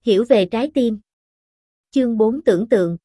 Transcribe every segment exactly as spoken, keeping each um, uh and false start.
Hiểu về trái tim. Chương bốn tưởng tượng.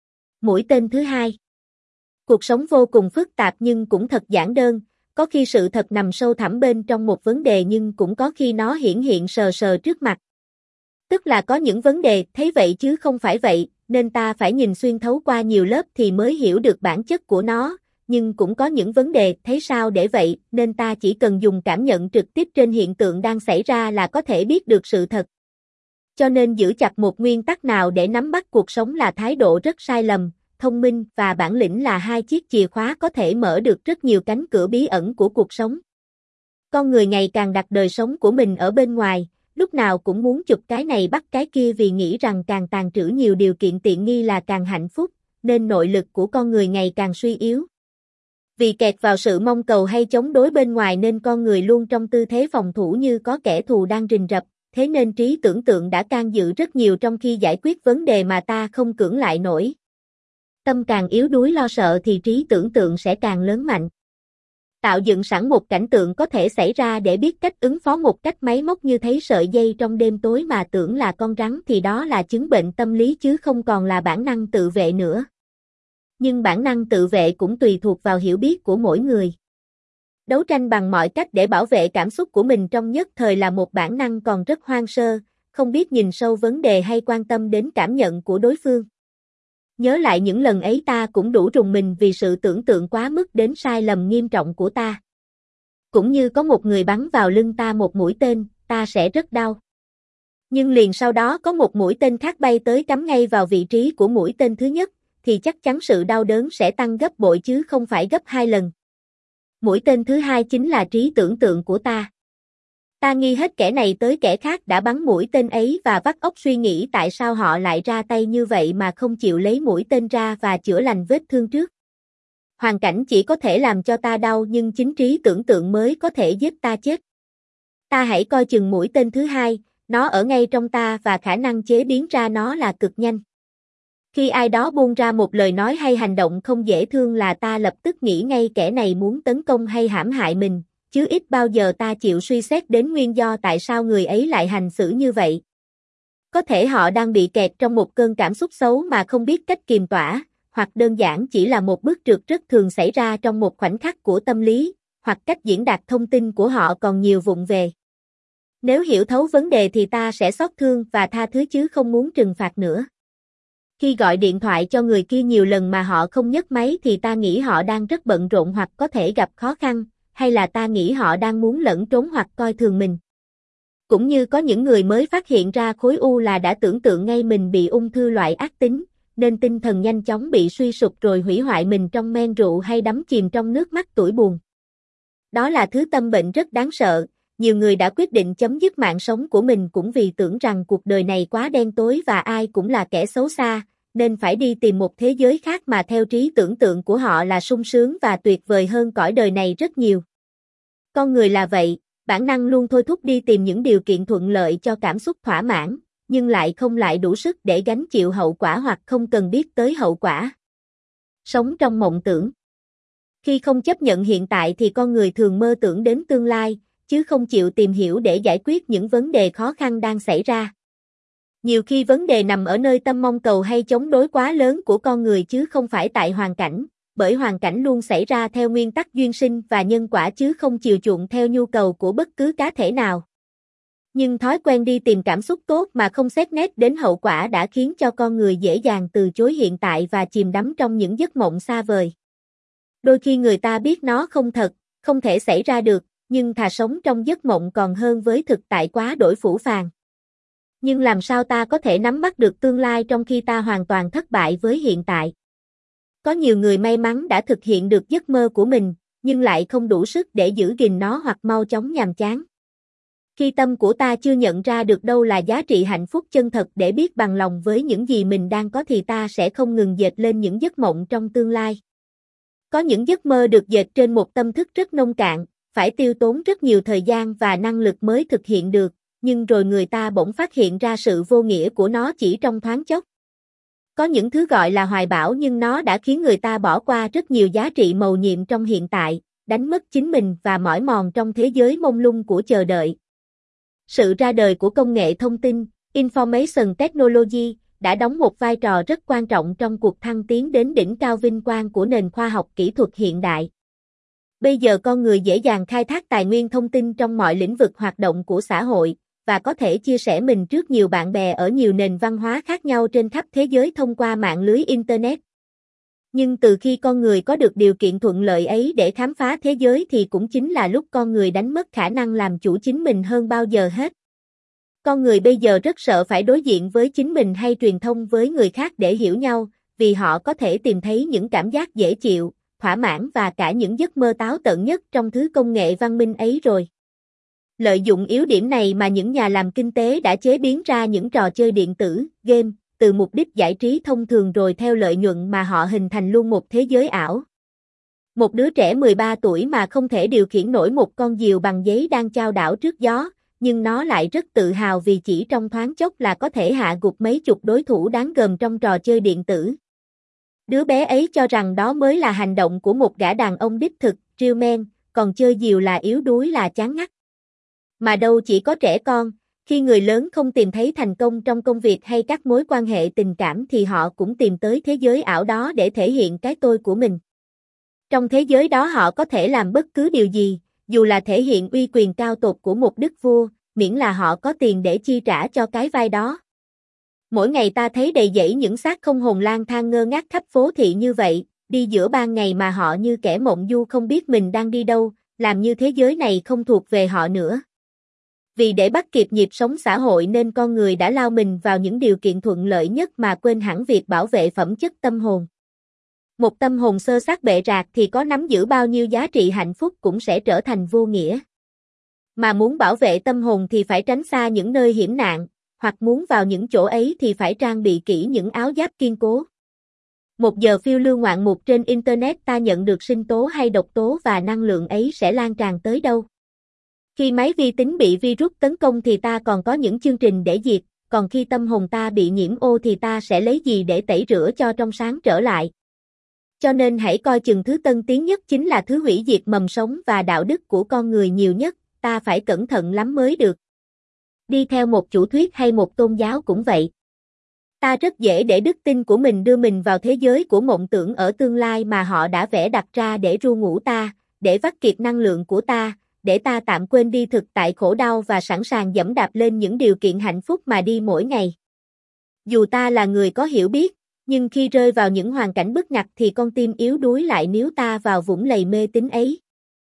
Mũi tên thứ hai. Cuộc sống vô cùng phức tạp nhưng cũng thật giản đơn, có khi sự thật nằm sâu thẳm bên trong một vấn đề nhưng cũng có khi nó hiển hiện sờ sờ trước mặt. Tức là có những vấn đề thấy vậy chứ không phải vậy, nên ta phải nhìn xuyên thấu qua nhiều lớp thì mới hiểu được bản chất của nó, nhưng cũng có những vấn đề thấy sao để vậy, nên ta chỉ cần dùng cảm nhận trực tiếp trên hiện tượng đang xảy ra là có thể biết được sự thật. Cho nên giữ chặt một nguyên tắc nào để nắm bắt cuộc sống là thái độ rất sai lầm, thông minh và bản lĩnh là hai chiếc chìa khóa có thể mở được rất nhiều cánh cửa bí ẩn của cuộc sống. Con người ngày càng đặt đời sống của mình ở bên ngoài, lúc nào cũng muốn chụp cái này bắt cái kia vì nghĩ rằng càng tàng trữ nhiều điều kiện tiện nghi là càng hạnh phúc, nên nội lực của con người ngày càng suy yếu. Vì kẹt vào sự mong cầu hay chống đối bên ngoài nên con người luôn trong tư thế phòng thủ như có kẻ thù đang rình rập, thế nên trí tưởng tượng đã can dự rất nhiều trong khi giải quyết vấn đề mà ta không cưỡng lại nổi. Tâm càng yếu đuối lo sợ thì trí tưởng tượng sẽ càng lớn mạnh. Tạo dựng sẵn một cảnh tượng có thể xảy ra để biết cách ứng phó một cách máy móc như thấy sợi dây trong đêm tối mà tưởng là con rắn thì đó là chứng bệnh tâm lý chứ không còn là bản năng tự vệ nữa. Nhưng bản năng tự vệ cũng tùy thuộc vào hiểu biết của mỗi người. Đấu tranh bằng mọi cách để bảo vệ cảm xúc của mình trong nhất thời là một bản năng còn rất hoang sơ, không biết nhìn sâu vấn đề hay quan tâm đến cảm nhận của đối phương. Nhớ lại những lần ấy ta cũng đủ rùng mình vì sự tưởng tượng quá mức đến sai lầm nghiêm trọng của ta. Cũng như có một người bắn vào lưng ta một mũi tên, ta sẽ rất đau. Nhưng liền sau đó có một mũi tên khác bay tới cắm ngay vào vị trí của mũi tên thứ nhất, thì chắc chắn sự đau đớn sẽ tăng gấp bội chứ không phải gấp hai lần. Mũi tên thứ hai chính là trí tưởng tượng của ta. Ta nghi hết kẻ này tới kẻ khác đã bắn mũi tên ấy và vắt óc suy nghĩ tại sao họ lại ra tay như vậy mà không chịu lấy mũi tên ra và chữa lành vết thương trước. Hoàn cảnh chỉ có thể làm cho ta đau nhưng chính trí tưởng tượng mới có thể giết ta chết. Ta hãy coi chừng mũi tên thứ hai, nó ở ngay trong ta và khả năng chế biến ra nó là cực nhanh. Khi ai đó buông ra một lời nói hay hành động không dễ thương là ta lập tức nghĩ ngay kẻ này muốn tấn công hay hãm hại mình, chứ ít bao giờ ta chịu suy xét đến nguyên do tại sao người ấy lại hành xử như vậy. Có thể họ đang bị kẹt trong một cơn cảm xúc xấu mà không biết cách kiềm tỏa, hoặc đơn giản chỉ là một bước trượt rất thường xảy ra trong một khoảnh khắc của tâm lý, hoặc cách diễn đạt thông tin của họ còn nhiều vụng về. Nếu hiểu thấu vấn đề thì ta sẽ xót thương và tha thứ chứ không muốn trừng phạt nữa. Khi gọi điện thoại cho người kia nhiều lần mà họ không nhấc máy thì ta nghĩ họ đang rất bận rộn hoặc có thể gặp khó khăn, hay là ta nghĩ họ đang muốn lẩn trốn hoặc coi thường mình. Cũng như có những người mới phát hiện ra khối u là đã tưởng tượng ngay mình bị ung thư loại ác tính, nên tinh thần nhanh chóng bị suy sụp rồi hủy hoại mình trong men rượu hay đắm chìm trong nước mắt tủi buồn. Đó là thứ tâm bệnh rất đáng sợ, nhiều người đã quyết định chấm dứt mạng sống của mình cũng vì tưởng rằng cuộc đời này quá đen tối và ai cũng là kẻ xấu xa, nên phải đi tìm một thế giới khác mà theo trí tưởng tượng của họ là sung sướng và tuyệt vời hơn cõi đời này rất nhiều. Con người là vậy, bản năng luôn thôi thúc đi tìm những điều kiện thuận lợi cho cảm xúc thỏa mãn, nhưng lại không lại đủ sức để gánh chịu hậu quả hoặc không cần biết tới hậu quả. Sống trong mộng tưởng. Khi không chấp nhận hiện tại thì con người thường mơ tưởng đến tương lai, chứ không chịu tìm hiểu để giải quyết những vấn đề khó khăn đang xảy ra. Nhiều khi vấn đề nằm ở nơi tâm mong cầu hay chống đối quá lớn của con người chứ không phải tại hoàn cảnh, bởi hoàn cảnh luôn xảy ra theo nguyên tắc duyên sinh và nhân quả chứ không chiều chuộng theo nhu cầu của bất cứ cá thể nào. Nhưng thói quen đi tìm cảm xúc tốt mà không xét nét đến hậu quả đã khiến cho con người dễ dàng từ chối hiện tại và chìm đắm trong những giấc mộng xa vời. Đôi khi người ta biết nó không thật, không thể xảy ra được, nhưng thà sống trong giấc mộng còn hơn với thực tại quá đổi phũ phàng. Nhưng làm sao ta có thể nắm bắt được tương lai trong khi ta hoàn toàn thất bại với hiện tại? Có nhiều người may mắn đã thực hiện được giấc mơ của mình, nhưng lại không đủ sức để giữ gìn nó hoặc mau chóng nhàm chán. Khi tâm của ta chưa nhận ra được đâu là giá trị hạnh phúc chân thật để biết bằng lòng với những gì mình đang có thì ta sẽ không ngừng dệt lên những giấc mộng trong tương lai. Có những giấc mơ được dệt trên một tâm thức rất nông cạn, phải tiêu tốn rất nhiều thời gian và năng lực mới thực hiện được, nhưng rồi người ta bỗng phát hiện ra sự vô nghĩa của nó chỉ trong thoáng chốc. Có những thứ gọi là hoài bão nhưng nó đã khiến người ta bỏ qua rất nhiều giá trị mầu nhiệm trong hiện tại, đánh mất chính mình và mỏi mòn trong thế giới mông lung của chờ đợi. Sự ra đời của công nghệ thông tin, Information Technology, đã đóng một vai trò rất quan trọng trong cuộc thăng tiến đến đỉnh cao vinh quang của nền khoa học kỹ thuật hiện đại. Bây giờ con người dễ dàng khai thác tài nguyên thông tin trong mọi lĩnh vực hoạt động của xã hội, và có thể chia sẻ mình trước nhiều bạn bè ở nhiều nền văn hóa khác nhau trên khắp thế giới thông qua mạng lưới Internet. Nhưng từ khi con người có được điều kiện thuận lợi ấy để khám phá thế giới thì cũng chính là lúc con người đánh mất khả năng làm chủ chính mình hơn bao giờ hết. Con người bây giờ rất sợ phải đối diện với chính mình hay truyền thông với người khác để hiểu nhau, vì họ có thể tìm thấy những cảm giác dễ chịu, thỏa mãn và cả những giấc mơ táo tợn nhất trong thứ công nghệ văn minh ấy rồi. Lợi dụng yếu điểm này mà những nhà làm kinh tế đã chế biến ra những trò chơi điện tử, game, từ mục đích giải trí thông thường rồi theo lợi nhuận mà họ hình thành luôn một thế giới ảo. Một đứa trẻ mười ba tuổi mà không thể điều khiển nổi một con diều bằng giấy đang chao đảo trước gió, nhưng nó lại rất tự hào vì chỉ trong thoáng chốc là có thể hạ gục mấy chục đối thủ đáng gờm trong trò chơi điện tử. Đứa bé ấy cho rằng đó mới là hành động của một gã đàn ông đích thực, real man, còn chơi diều là yếu đuối là chán ngắt. Mà đâu chỉ có trẻ con, khi người lớn không tìm thấy thành công trong công việc hay các mối quan hệ tình cảm thì họ cũng tìm tới thế giới ảo đó để thể hiện cái tôi của mình. Trong thế giới đó họ có thể làm bất cứ điều gì, dù là thể hiện uy quyền cao tột của một đức vua, miễn là họ có tiền để chi trả cho cái vai đó. Mỗi ngày ta thấy đầy dẫy những xác không hồn lang thang ngơ ngác khắp phố thị như vậy, đi giữa ban ngày mà họ như kẻ mộng du không biết mình đang đi đâu, làm như thế giới này không thuộc về họ nữa. Vì để bắt kịp nhịp sống xã hội nên con người đã lao mình vào những điều kiện thuận lợi nhất mà quên hẳn việc bảo vệ phẩm chất tâm hồn. Một tâm hồn xơ xác bệ rạc thì có nắm giữ bao nhiêu giá trị hạnh phúc cũng sẽ trở thành vô nghĩa. Mà muốn bảo vệ tâm hồn thì phải tránh xa những nơi hiểm nạn, hoặc muốn vào những chỗ ấy thì phải trang bị kỹ những áo giáp kiên cố. Một giờ phiêu lưu ngoạn mục trên Internet ta nhận được sinh tố hay độc tố và năng lượng ấy sẽ lan tràn tới đâu. Khi máy vi tính bị virus tấn công thì ta còn có những chương trình để diệt, còn khi tâm hồn ta bị nhiễm ô thì ta sẽ lấy gì để tẩy rửa cho trong sáng trở lại. Cho nên hãy coi chừng thứ tân tiến nhất chính là thứ hủy diệt mầm sống và đạo đức của con người nhiều nhất, ta phải cẩn thận lắm mới được. Đi theo một chủ thuyết hay một tôn giáo cũng vậy. Ta rất dễ để đức tin của mình đưa mình vào thế giới của mộng tưởng ở tương lai mà họ đã vẽ đặt ra để ru ngủ ta, để vắt kiệt năng lượng của ta, để ta tạm quên đi thực tại khổ đau và sẵn sàng dẫm đạp lên những điều kiện hạnh phúc mà đi mỗi ngày. Dù ta là người có hiểu biết, nhưng khi rơi vào những hoàn cảnh bức ngặt thì con tim yếu đuối lại níu ta vào vũng lầy mê tín ấy.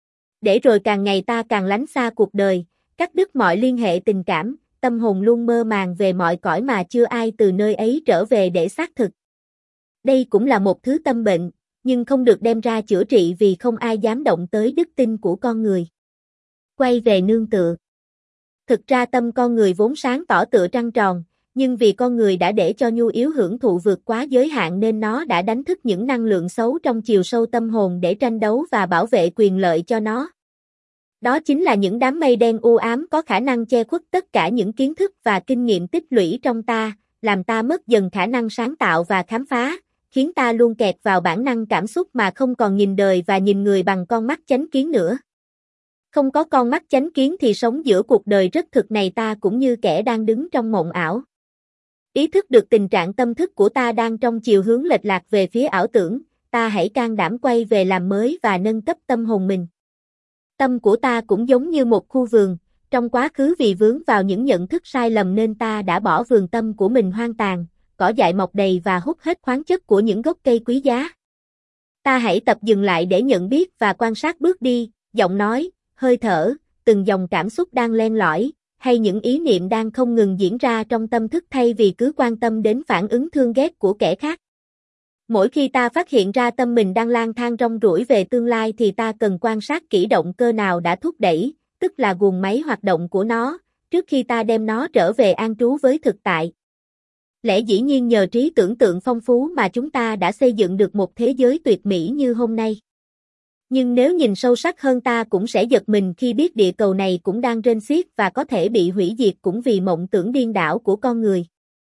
Để rồi càng ngày ta càng lánh xa cuộc đời, cắt đứt mọi liên hệ tình cảm, tâm hồn luôn mơ màng về mọi cõi mà chưa ai từ nơi ấy trở về để xác thực. Đây cũng là một thứ tâm bệnh, nhưng không được đem ra chữa trị vì không ai dám động tới đức tin của con người. Quay về nương tựa. Thực ra tâm con người vốn sáng tỏ tựa trăng tròn, nhưng vì con người đã để cho nhu yếu hưởng thụ vượt quá giới hạn nên nó đã đánh thức những năng lượng xấu trong chiều sâu tâm hồn để tranh đấu và bảo vệ quyền lợi cho nó. Đó chính là những đám mây đen u ám có khả năng che khuất tất cả những kiến thức và kinh nghiệm tích lũy trong ta, làm ta mất dần khả năng sáng tạo và khám phá, khiến ta luôn kẹt vào bản năng cảm xúc mà không còn nhìn đời và nhìn người bằng con mắt chánh kiến nữa. Không có con mắt chánh kiến thì sống giữa cuộc đời rất thực này ta cũng như kẻ đang đứng trong mộng ảo. Ý thức được tình trạng tâm thức của ta đang trong chiều hướng lệch lạc về phía ảo tưởng, ta hãy can đảm quay về làm mới và nâng cấp tâm hồn mình. Tâm của ta cũng giống như một khu vườn, trong quá khứ vì vướng vào những nhận thức sai lầm nên ta đã bỏ vườn tâm của mình hoang tàn, cỏ dại mọc đầy và hút hết khoáng chất của những gốc cây quý giá. Ta hãy tập dừng lại để nhận biết và quan sát bước đi, giọng nói, hơi thở, từng dòng cảm xúc đang len lỏi, hay những ý niệm đang không ngừng diễn ra trong tâm thức thay vì cứ quan tâm đến phản ứng thương ghét của kẻ khác. Mỗi khi ta phát hiện ra tâm mình đang lang thang rong ruổi về tương lai thì ta cần quan sát kỹ động cơ nào đã thúc đẩy, tức là guồng máy hoạt động của nó, trước khi ta đem nó trở về an trú với thực tại. Lẽ dĩ nhiên nhờ trí tưởng tượng phong phú mà chúng ta đã xây dựng được một thế giới tuyệt mỹ như hôm nay. Nhưng nếu nhìn sâu sắc hơn ta cũng sẽ giật mình khi biết địa cầu này cũng đang rên xiết và có thể bị hủy diệt cũng vì mộng tưởng điên đảo của con người.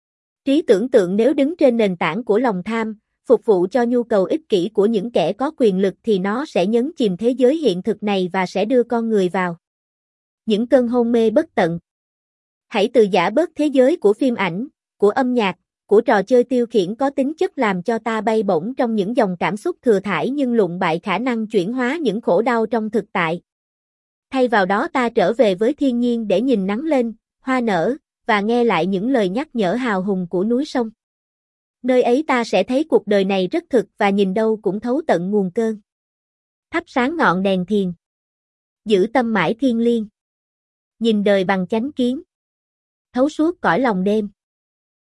Trí tưởng tượng nếu đứng trên nền tảng của lòng tham, phục vụ cho nhu cầu ích kỷ của những kẻ có quyền lực thì nó sẽ nhấn chìm thế giới hiện thực này và sẽ đưa con người vào những cơn hôn mê bất tận. Hãy từ giã bớt thế giới của phim ảnh, của âm nhạc, của trò chơi tiêu khiển có tính chất làm cho ta bay bổng trong những dòng cảm xúc thừa thãi nhưng lụng bại khả năng chuyển hóa những khổ đau trong thực tại. Thay vào đó ta trở về với thiên nhiên để nhìn nắng lên, hoa nở, và nghe lại những lời nhắc nhở hào hùng của núi sông. Nơi ấy ta sẽ thấy cuộc đời này rất thực và nhìn đâu cũng thấu tận nguồn cơn. Thắp sáng ngọn đèn thiền. Giữ tâm mãi thiêng liêng. Nhìn đời bằng chánh kiến. Thấu suốt cõi lòng đêm.